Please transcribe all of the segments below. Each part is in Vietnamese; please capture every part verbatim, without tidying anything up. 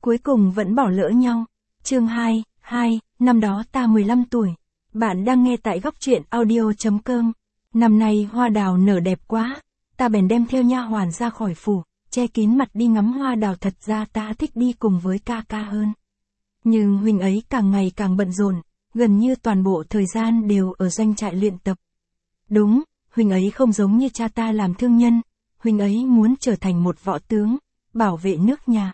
cuối cùng vẫn bỏ lỡ nhau. Chương hai, hai, năm đó ta mười lăm tuổi. Bạn đang nghe tại góc truyện audio.com. Năm nay hoa đào nở đẹp quá, ta bèn đem theo nha hoàn ra khỏi phủ, che kín mặt đi ngắm hoa đào. Thật ra ta thích đi cùng với ca ca hơn. Nhưng huynh ấy càng ngày càng bận rộn, gần như toàn bộ thời gian đều ở doanh trại luyện tập. Đúng, huynh ấy không giống như cha ta làm thương nhân, huynh ấy muốn trở thành một võ tướng, bảo vệ nước nhà.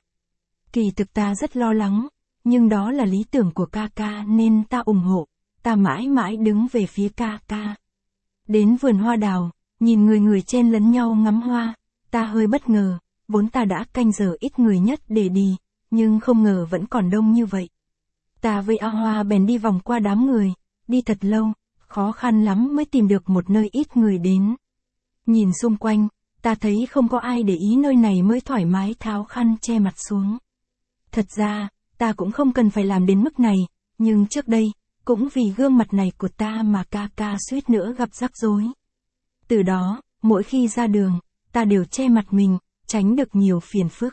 Kỳ thực ta rất lo lắng, nhưng đó là lý tưởng của ca ca nên ta ủng hộ, ta mãi mãi đứng về phía ca ca. Đến vườn hoa đào, nhìn người người chen lấn nhau ngắm hoa, ta hơi bất ngờ, vốn ta đã canh giờ ít người nhất để đi, nhưng không ngờ vẫn còn đông như vậy. Ta với A Hoa bèn đi vòng qua đám người, đi thật lâu, khó khăn lắm mới tìm được một nơi ít người đến. Nhìn xung quanh, ta thấy không có ai để ý nơi này mới thoải mái tháo khăn che mặt xuống. Thật ra, ta cũng không cần phải làm đến mức này, nhưng trước đây, cũng vì gương mặt này của ta mà ca ca suýt nữa gặp rắc rối. Từ đó, mỗi khi ra đường, ta đều che mặt mình, tránh được nhiều phiền phức.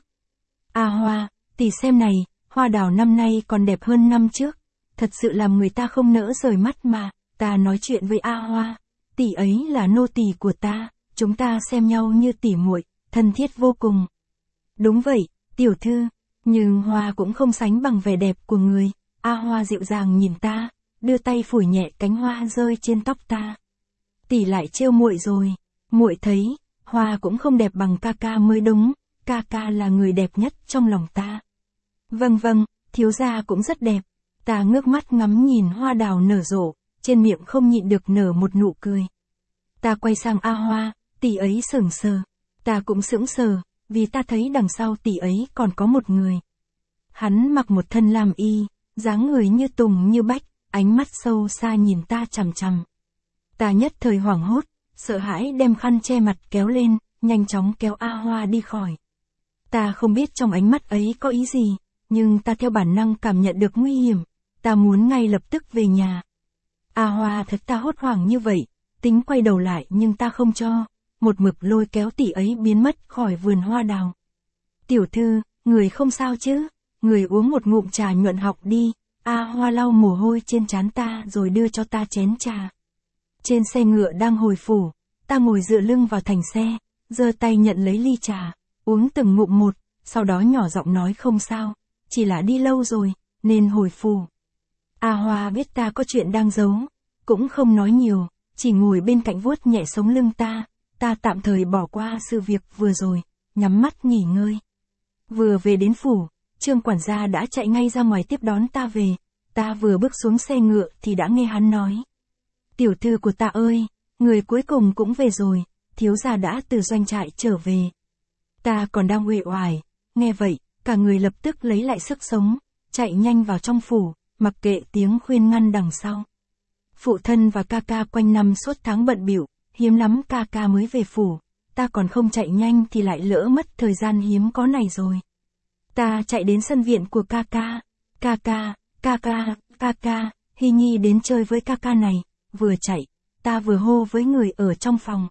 A Hoa, tỷ xem này, hoa đào năm nay còn đẹp hơn năm trước, thật sự làm người ta không nỡ rời mắt mà. Ta nói chuyện với A Hoa, tỷ ấy là nô tỳ của ta, chúng ta xem nhau như tỉ muội, thân thiết vô cùng. Đúng vậy, tiểu thư, nhưng Hoa cũng không sánh bằng vẻ đẹp của người. A Hoa dịu dàng nhìn ta, đưa tay phủi nhẹ cánh hoa rơi trên tóc ta. Tỷ lại trêu muội rồi, muội thấy, Hoa cũng không đẹp bằng ca ca mới đúng, ca ca là người đẹp nhất trong lòng ta. Vâng vâng, thiếu gia cũng rất đẹp. Ta ngước mắt ngắm nhìn hoa đào nở rộ, trên miệng không nhịn được nở một nụ cười. Ta quay sang A Hoa, tỷ ấy sững sờ. Ta cũng sững sờ, vì ta thấy đằng sau tỷ ấy còn có một người. Hắn mặc một thân lam y, dáng người như tùng như bách, ánh mắt sâu xa nhìn ta chằm chằm. Ta nhất thời hoảng hốt, sợ hãi đem khăn che mặt kéo lên, nhanh chóng kéo A Hoa đi khỏi. Ta không biết trong ánh mắt ấy có ý gì, nhưng ta theo bản năng cảm nhận được nguy hiểm, ta muốn ngay lập tức về nhà. A Hoa thật ta hốt hoảng như vậy, tính quay đầu lại nhưng ta không cho, một mực lôi kéo tỷ ấy biến mất khỏi vườn hoa đào. Tiểu thư, người không sao chứ, người uống một ngụm trà nhuận học đi. A Hoa lau mồ hôi trên trán ta rồi đưa cho ta chén trà. Trên xe ngựa đang hồi phủ, ta ngồi dựa lưng vào thành xe, giơ tay nhận lấy ly trà, uống từng ngụm một, sau đó nhỏ giọng nói không sao, chỉ là đi lâu rồi, nên hồi phủ. A Hoa biết ta có chuyện đang giấu, cũng không nói nhiều, chỉ ngồi bên cạnh vuốt nhẹ sống lưng ta, ta tạm thời bỏ qua sự việc vừa rồi, nhắm mắt nghỉ ngơi. Vừa về đến phủ, Trương quản gia đã chạy ngay ra ngoài tiếp đón ta về, ta vừa bước xuống xe ngựa thì đã nghe hắn nói. Tiểu thư của ta ơi, người cuối cùng cũng về rồi, thiếu gia đã từ doanh trại trở về. Ta còn đang uể oải, nghe vậy, cả người lập tức lấy lại sức sống, chạy nhanh vào trong phủ, mặc kệ tiếng khuyên ngăn đằng sau. Phụ thân và ca ca quanh năm suốt tháng bận bịu, hiếm lắm ca ca mới về phủ, ta còn không chạy nhanh thì lại lỡ mất thời gian hiếm có này rồi. Ta chạy đến sân viện của ca ca, ca ca, ca ca, ca ca, Hy Nhi đến chơi với ca ca này, vừa chạy, ta vừa hô với người ở trong phòng.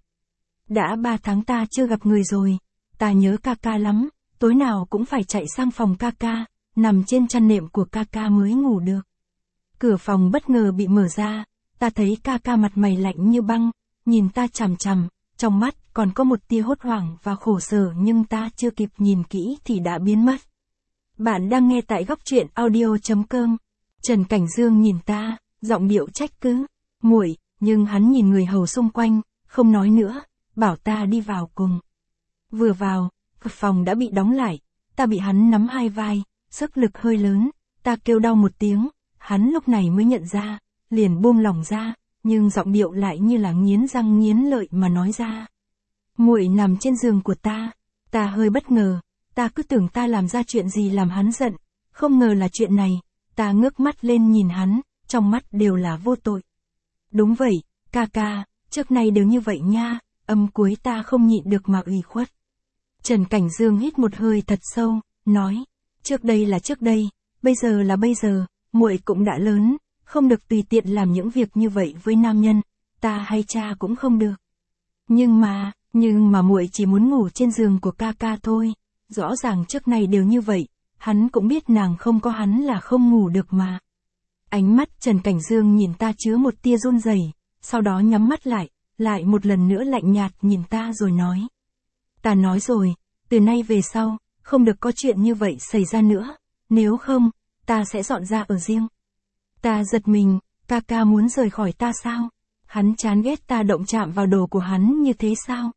Đã ba tháng ta chưa gặp người rồi, ta nhớ ca ca lắm, tối nào cũng phải chạy sang phòng ca ca, nằm trên chăn nệm của ca ca mới ngủ được. Cửa phòng bất ngờ bị mở ra, ta thấy ca ca mặt mày lạnh như băng, nhìn ta chằm chằm, trong mắt còn có một tia hốt hoảng và khổ sở nhưng ta chưa kịp nhìn kỹ thì đã biến mất. Bạn đang nghe tại góc truyện audio.com. Trần Cảnh Dương nhìn ta, giọng điệu trách cứ, muội, nhưng hắn nhìn người hầu xung quanh, không nói nữa, bảo ta đi vào cùng. Vừa vào, phòng đã bị đóng lại, ta bị hắn nắm hai vai, sức lực hơi lớn, ta kêu đau một tiếng, hắn lúc này mới nhận ra, liền buông lỏng ra, nhưng giọng điệu lại như là nghiến răng nghiến lợi mà nói ra. Muội nằm trên giường của ta, ta hơi bất ngờ, ta cứ tưởng ta làm ra chuyện gì làm hắn giận, không ngờ là chuyện này, ta ngước mắt lên nhìn hắn, trong mắt đều là vô tội. Đúng vậy, ca ca, trước nay đều như vậy nha, âm cuối ta không nhịn được mà ủy khuất. Trần Cảnh Dương hít một hơi thật sâu, nói, trước đây là trước đây, bây giờ là bây giờ, muội cũng đã lớn, không được tùy tiện làm những việc như vậy với nam nhân, ta hay cha cũng không được. Nhưng mà, nhưng mà muội chỉ muốn ngủ trên giường của ca ca thôi, rõ ràng trước này đều như vậy, hắn cũng biết nàng không có hắn là không ngủ được mà. Ánh mắt Trần Cảnh Dương nhìn ta chứa một tia run rẩy, sau đó nhắm mắt lại, lại một lần nữa lạnh nhạt nhìn ta rồi nói. Ta nói rồi, từ nay về sau, không được có chuyện như vậy xảy ra nữa, nếu không, ta sẽ dọn ra ở riêng. Ta giật mình, ca ca muốn rời khỏi ta sao? Hắn chán ghét ta động chạm vào đồ của hắn như thế sao?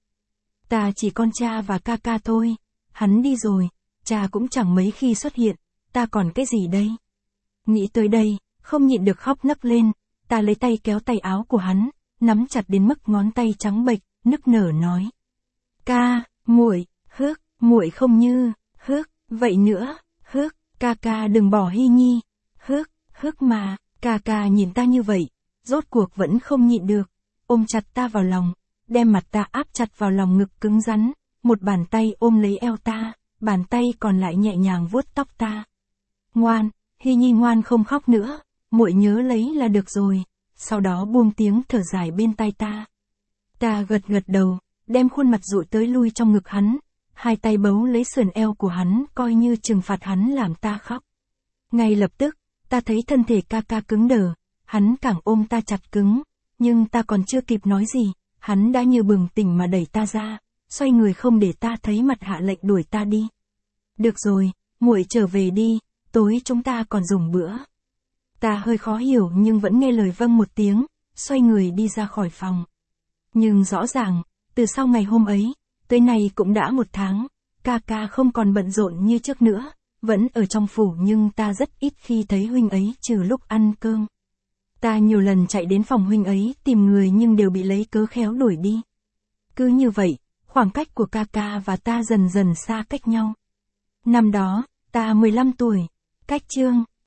Ta chỉ con cha và ca ca thôi, hắn đi rồi, cha cũng chẳng mấy khi xuất hiện, ta còn cái gì đây? Nghĩ tới đây, không nhịn được khóc nấc lên, ta lấy tay kéo tay áo của hắn, nắm chặt đến mức ngón tay trắng bệch, nức nở nói. Ca, muội, hước, muội không như, hước, vậy nữa, hước, ca ca đừng bỏ Hy Nhi, hước, hước mà, ca ca nhìn ta như vậy, rốt cuộc vẫn không nhịn được, ôm chặt ta vào lòng, đem mặt ta áp chặt vào lòng ngực cứng rắn, một bàn tay ôm lấy eo ta, bàn tay còn lại nhẹ nhàng vuốt tóc ta. Ngoan, Hy Nhi ngoan không khóc nữa, muội nhớ lấy là được rồi, sau đó buông tiếng thở dài bên tai ta. Ta gật gật đầu, đem khuôn mặt dụi tới lui trong ngực hắn, hai tay bấu lấy sườn eo của hắn coi như trừng phạt hắn làm ta khóc. Ngay lập tức, ta thấy thân thể ca ca cứng đờ, hắn càng ôm ta chặt cứng, nhưng ta còn chưa kịp nói gì, hắn đã như bừng tỉnh mà đẩy ta ra, xoay người không để ta thấy mặt hạ lệnh đuổi ta đi. Được rồi, muội trở về đi, tối chúng ta còn dùng bữa. Ta hơi khó hiểu nhưng vẫn nghe lời vâng một tiếng, xoay người đi ra khỏi phòng. Nhưng rõ ràng, từ sau ngày hôm ấy, tới nay cũng đã một tháng, ca ca không còn bận rộn như trước nữa, vẫn ở trong phủ nhưng ta rất ít khi thấy huynh ấy trừ lúc ăn cơm. Ta nhiều lần chạy đến phòng huynh ấy tìm người nhưng đều bị lấy cớ khéo đuổi đi. Cứ như vậy, khoảng cách của ca ca và ta dần dần xa cách nhau. Năm đó, ta mười lăm tuổi, cách chương